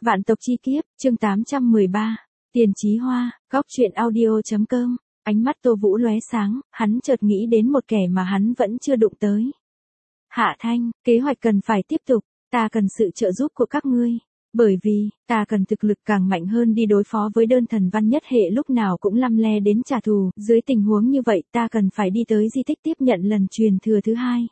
Vạn tộc chi kiếp, chương 813. Tiền Chí Hoa, góc truyện audio.com. Ánh mắt Tô Vũ lóe sáng, hắn chợt nghĩ đến một kẻ mà hắn vẫn chưa đụng tới. Hạ Thanh, kế hoạch cần phải tiếp tục, ta cần sự trợ giúp của các ngươi. Bởi vì, ta cần thực lực càng mạnh hơn đi đối phó với đơn thần văn nhất hệ lúc nào cũng lăm le đến trả thù. Dưới tình huống như vậy ta cần phải đi tới di tích tiếp nhận lần truyền thừa thứ hai.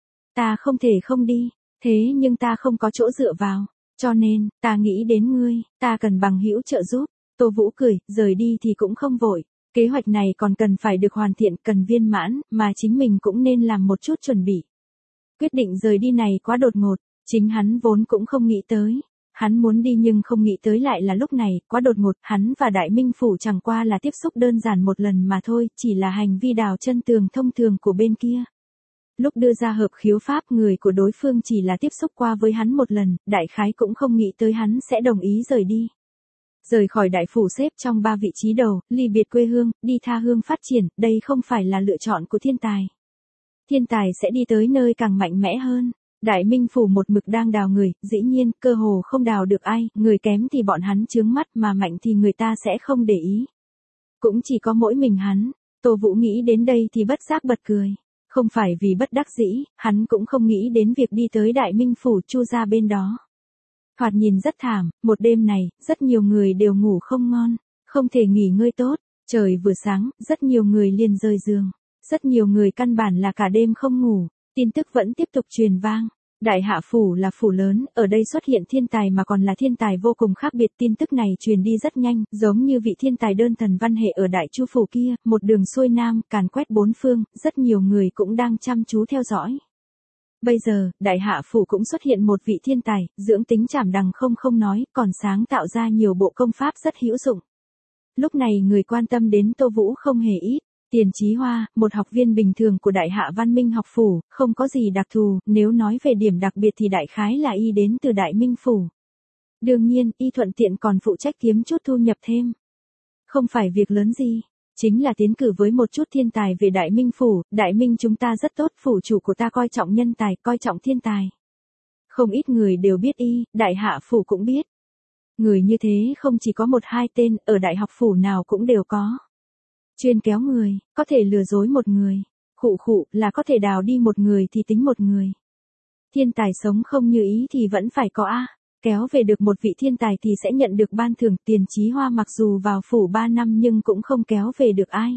Ta không thể không đi, thế nhưng ta không có chỗ dựa vào. Cho nên, ta nghĩ đến ngươi, ta cần bằng hữu trợ giúp. Tô Vũ cười, rời đi thì cũng không vội. Kế hoạch này còn cần phải được hoàn thiện, cần viên mãn, mà chính mình cũng nên làm một chút chuẩn bị. Quyết định rời đi này quá đột ngột, chính hắn vốn cũng không nghĩ tới. Hắn muốn đi nhưng không nghĩ tới lại là lúc này, quá đột ngột, hắn và Đại Minh Phủ chẳng qua là tiếp xúc đơn giản một lần mà thôi, chỉ là hành vi đào chân tường thông thường của bên kia. Lúc đưa ra hợp khiếu pháp người của đối phương chỉ là tiếp xúc qua với hắn một lần, đại khái cũng không nghĩ tới hắn sẽ đồng ý rời đi. Rời khỏi đại phủ xếp trong 3 vị trí đầu, ly biệt quê hương, đi tha hương phát triển, đây không phải là lựa chọn của thiên tài. Thiên tài sẽ đi tới nơi càng mạnh mẽ hơn. Đại Minh Phủ một mực đang đào người, dĩ nhiên, cơ hồ không đào được ai, người kém thì bọn hắn chướng mắt mà mạnh thì người ta sẽ không để ý. Cũng chỉ có mỗi mình hắn. Tô Vũ nghĩ đến đây thì bất giác bật cười. Không phải vì bất đắc dĩ, hắn cũng không nghĩ đến việc đi tới Đại Minh Phủ Chu ra bên đó. Thoạt nhìn rất thảm, một đêm này, rất nhiều người đều ngủ không ngon, không thể nghỉ ngơi tốt, trời vừa sáng, rất nhiều người liền rời giường. Rất nhiều người căn bản là cả đêm không ngủ, tin tức vẫn tiếp tục truyền vang. Đại Hạ Phủ là phủ lớn, ở đây xuất hiện thiên tài mà còn là thiên tài vô cùng khác biệt. Tin tức này truyền đi rất nhanh, giống như vị thiên tài đơn thần văn hệ ở Đại Chu Phủ kia, một đường xuôi nam, càn quét bốn phương, rất nhiều người cũng đang chăm chú theo dõi. Bây giờ, Đại Hạ Phủ cũng xuất hiện một vị thiên tài, dưỡng tính trảm đằng không nói, còn sáng tạo ra nhiều bộ công pháp rất hữu dụng. Lúc này người quan tâm đến Tô Vũ không hề ít. Tiền Chí Hoa, một học viên bình thường của Đại Hạ Văn Minh học phủ, không có gì đặc thù, nếu nói về điểm đặc biệt thì đại khái là y đến từ Đại Minh Phủ. Đương nhiên, y thuận tiện còn phụ trách kiếm chút thu nhập thêm. Không phải việc lớn gì, chính là tiến cử với một chút thiên tài về Đại Minh Phủ. Đại Minh chúng ta rất tốt, phủ chủ của ta coi trọng nhân tài, coi trọng thiên tài. Không ít người đều biết y, Đại Hạ Phủ cũng biết. Người như thế không chỉ có một hai tên, ở đại học phủ nào cũng đều có. Chuyên kéo người, có thể lừa dối một người. Khụ là có thể đào đi một người thì tính một người. Thiên tài sống không như ý thì vẫn phải có a. Kéo về được một vị thiên tài thì sẽ nhận được ban thưởng. Tiền Chí Hoa mặc dù vào phủ 3 năm nhưng cũng không kéo về được ai.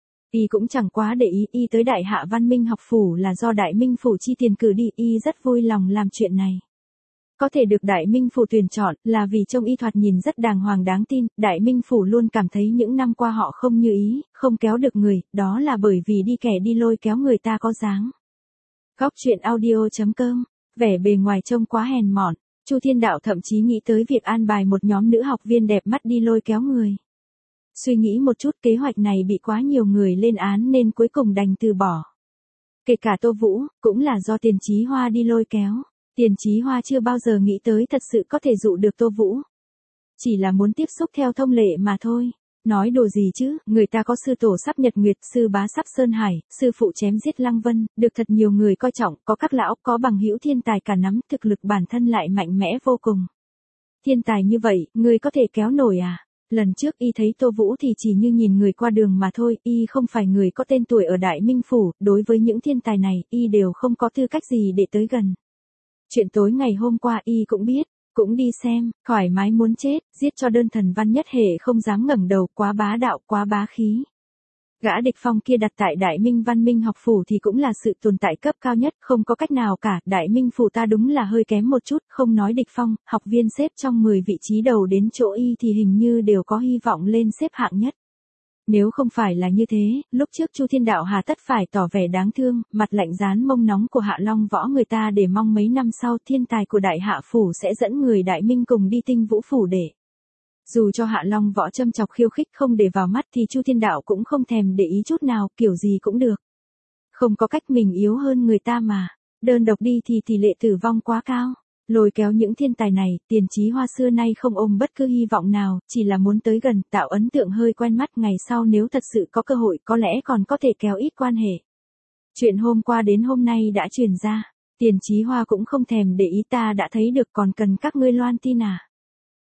Y cũng chẳng quá để ý, y tới Đại Hạ Văn Minh học phủ là do Đại Minh Phủ chi tiền cử đi, y rất vui lòng làm chuyện này. Có thể được Đại Minh Phủ tuyển chọn là vì trông y thoạt nhìn rất đàng hoàng đáng tin. Đại Minh Phủ luôn cảm thấy những năm qua họ không như ý, không kéo được người, đó là bởi vì đi kẻ đi lôi kéo người ta có dáng. Góc truyện audio.com. Vẻ bề ngoài trông quá hèn mọn, Chu Thiên Đạo thậm chí nghĩ tới việc an bài một nhóm nữ học viên đẹp mắt đi lôi kéo người. Suy nghĩ một chút, kế hoạch này bị quá nhiều người lên án nên cuối cùng đành từ bỏ. Kể cả Tô Vũ, cũng là do Tiền Chí Hoa đi lôi kéo. Tiền Chí Hoa chưa bao giờ nghĩ tới thật sự có thể dụ được Tô Vũ. Chỉ là muốn tiếp xúc theo thông lệ mà thôi. Nói đùa gì chứ, người ta có sư tổ sắp nhật nguyệt, sư bá sắp sơn hải, sư phụ chém giết Lăng Vân, được thật nhiều người coi trọng, có các lão, có bằng hữu thiên tài cả nắm, thực lực bản thân lại mạnh mẽ vô cùng. Thiên tài như vậy, người có thể kéo nổi à? Lần trước y thấy Tô Vũ thì chỉ như nhìn người qua đường mà thôi, y không phải người có tên tuổi ở Đại Minh Phủ, đối với những thiên tài này, y đều không có tư cách gì để tới gần. Chuyện tối ngày hôm qua y cũng biết, cũng đi xem, thoải mái muốn chết, giết cho đơn thần văn nhất hệ không dám ngẩng đầu, quá bá đạo, quá bá khí. Gã địch phong kia đặt tại Đại Minh Văn Minh học phủ thì cũng là sự tồn tại cấp cao nhất, không có cách nào cả. Đại Minh Phủ ta đúng là hơi kém một chút, không nói địch phong, học viên xếp trong 10 vị trí đầu đến chỗ y thì hình như đều có hy vọng lên xếp hạng nhất. Nếu không phải là như thế, lúc trước Chu Thiên Đạo hà tất phải tỏ vẻ đáng thương, mặt lạnh dán mông nóng của Hạ Long Võ người ta để mong mấy năm sau thiên tài của Đại Hạ Phủ sẽ dẫn người Đại Minh cùng đi Tinh Vũ Phủ để. Dù cho Hạ Long Võ châm chọc khiêu khích không để vào mắt thì Chu Thiên Đạo cũng không thèm để ý chút nào, kiểu gì cũng được. Không có cách, mình yếu hơn người ta mà, đơn độc đi thì tỷ lệ tử vong quá cao. Lôi kéo những thiên tài này, Tiền Chí Hoa xưa nay không ôm bất cứ hy vọng nào, chỉ là muốn tới gần, tạo ấn tượng hơi quen mắt, ngày sau nếu thật sự có cơ hội có lẽ còn có thể kéo ít quan hệ. Chuyện hôm qua đến hôm nay đã truyền ra, Tiền Chí Hoa cũng không thèm để ý, ta đã thấy được, còn cần các ngươi loan tin à?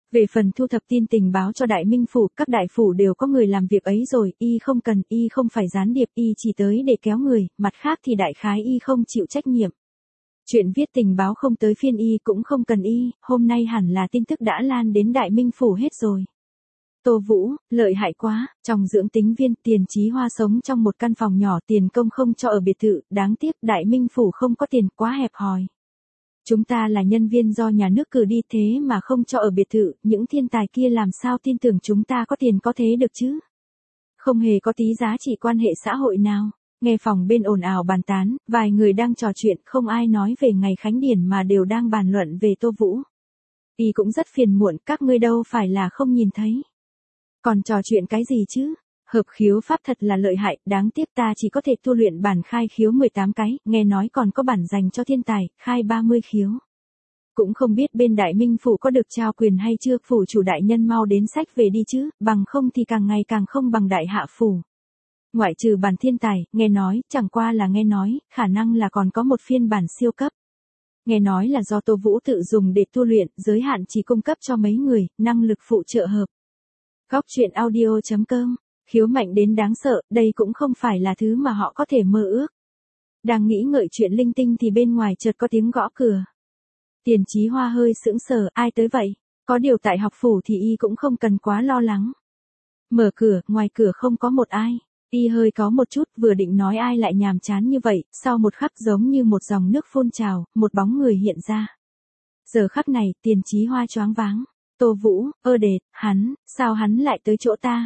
Về phần thu thập tin tình báo cho Đại Minh Phủ, các đại phủ đều có người làm việc ấy rồi, y không cần, y không phải gián điệp, y chỉ tới để kéo người, mặt khác thì đại khái y không chịu trách nhiệm. Chuyện viết tình báo không tới phiên y cũng không cần y, hôm nay hẳn là tin tức đã lan đến Đại Minh Phủ hết rồi. Tô Vũ, lợi hại quá, trong dưỡng tính viên Tiền Chí Hoa sống trong một căn phòng nhỏ, tiền công không cho ở biệt thự, đáng tiếc Đại Minh Phủ không có tiền, quá hẹp hòi. Chúng ta là nhân viên do nhà nước cử đi thế mà không cho ở biệt thự, những thiên tài kia làm sao tin tưởng chúng ta có tiền có thế được chứ? Không hề có tí giá trị quan hệ xã hội nào. Nghe phòng bên ồn ào bàn tán, vài người đang trò chuyện, không ai nói về ngày khánh điển mà đều đang bàn luận về Tô Vũ. Y cũng rất phiền muộn, các ngươi đâu phải là không nhìn thấy. Còn trò chuyện cái gì chứ? Hợp khiếu pháp thật là lợi hại, đáng tiếc ta chỉ có thể tu luyện bản khai khiếu 18 cái, nghe nói còn có bản dành cho thiên tài, khai 30 khiếu. Cũng không biết bên Đại Minh Phủ có được trao quyền hay chưa, phủ chủ đại nhân mau đến sách về đi chứ, bằng không thì càng ngày càng không bằng Đại Hạ Phủ. Ngoại trừ bản thiên tài, nghe nói, chẳng qua là nghe nói, khả năng là còn có một phiên bản siêu cấp. Nghe nói là do Tô Vũ tự dùng để tu luyện, giới hạn chỉ cung cấp cho mấy người, năng lực phụ trợ hợp. Góc truyện audio.com, khiếu mạnh đến đáng sợ, đây cũng không phải là thứ mà họ có thể mơ ước. Đang nghĩ ngợi chuyện linh tinh thì bên ngoài chợt có tiếng gõ cửa. Tiền Chí Hoa hơi sững sờ, ai tới vậy? Có điều tại học phủ thì y cũng không cần quá lo lắng. Mở cửa, ngoài cửa không có một ai. Y hơi có một chút, vừa định nói ai lại nhàm chán như vậy, sau một khắc giống như một dòng nước phun trào, một bóng người hiện ra. Giờ khắc này, Tiền Chí Hoa choáng váng. Tô Vũ, đệt, sao hắn lại tới chỗ ta?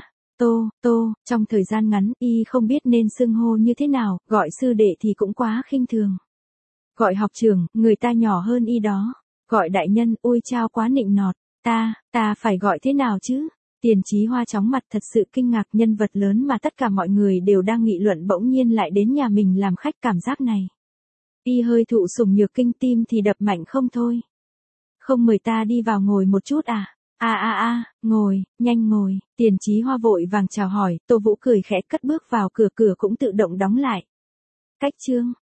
Trong thời gian ngắn, y không biết nên xưng hô như thế nào, gọi sư đệ thì cũng quá khinh thường. Gọi học trưởng, người ta nhỏ hơn y đó. Gọi đại nhân, ôi chao quá nịnh nọt. Ta phải gọi thế nào chứ? Tiền Chí Hoa chóng mặt thật sự kinh ngạc, nhân vật lớn mà tất cả mọi người đều đang nghị luận bỗng nhiên lại đến nhà mình làm khách, cảm giác này. Y hơi thụ sủng nhược kinh, tim thì đập mạnh không thôi. Không mời ta đi vào ngồi một chút à? Ngồi, nhanh ngồi. Tiền Chí Hoa vội vàng chào hỏi, Tô Vũ cười khẽ cất bước vào, cửa cũng tự động đóng lại. Cách chương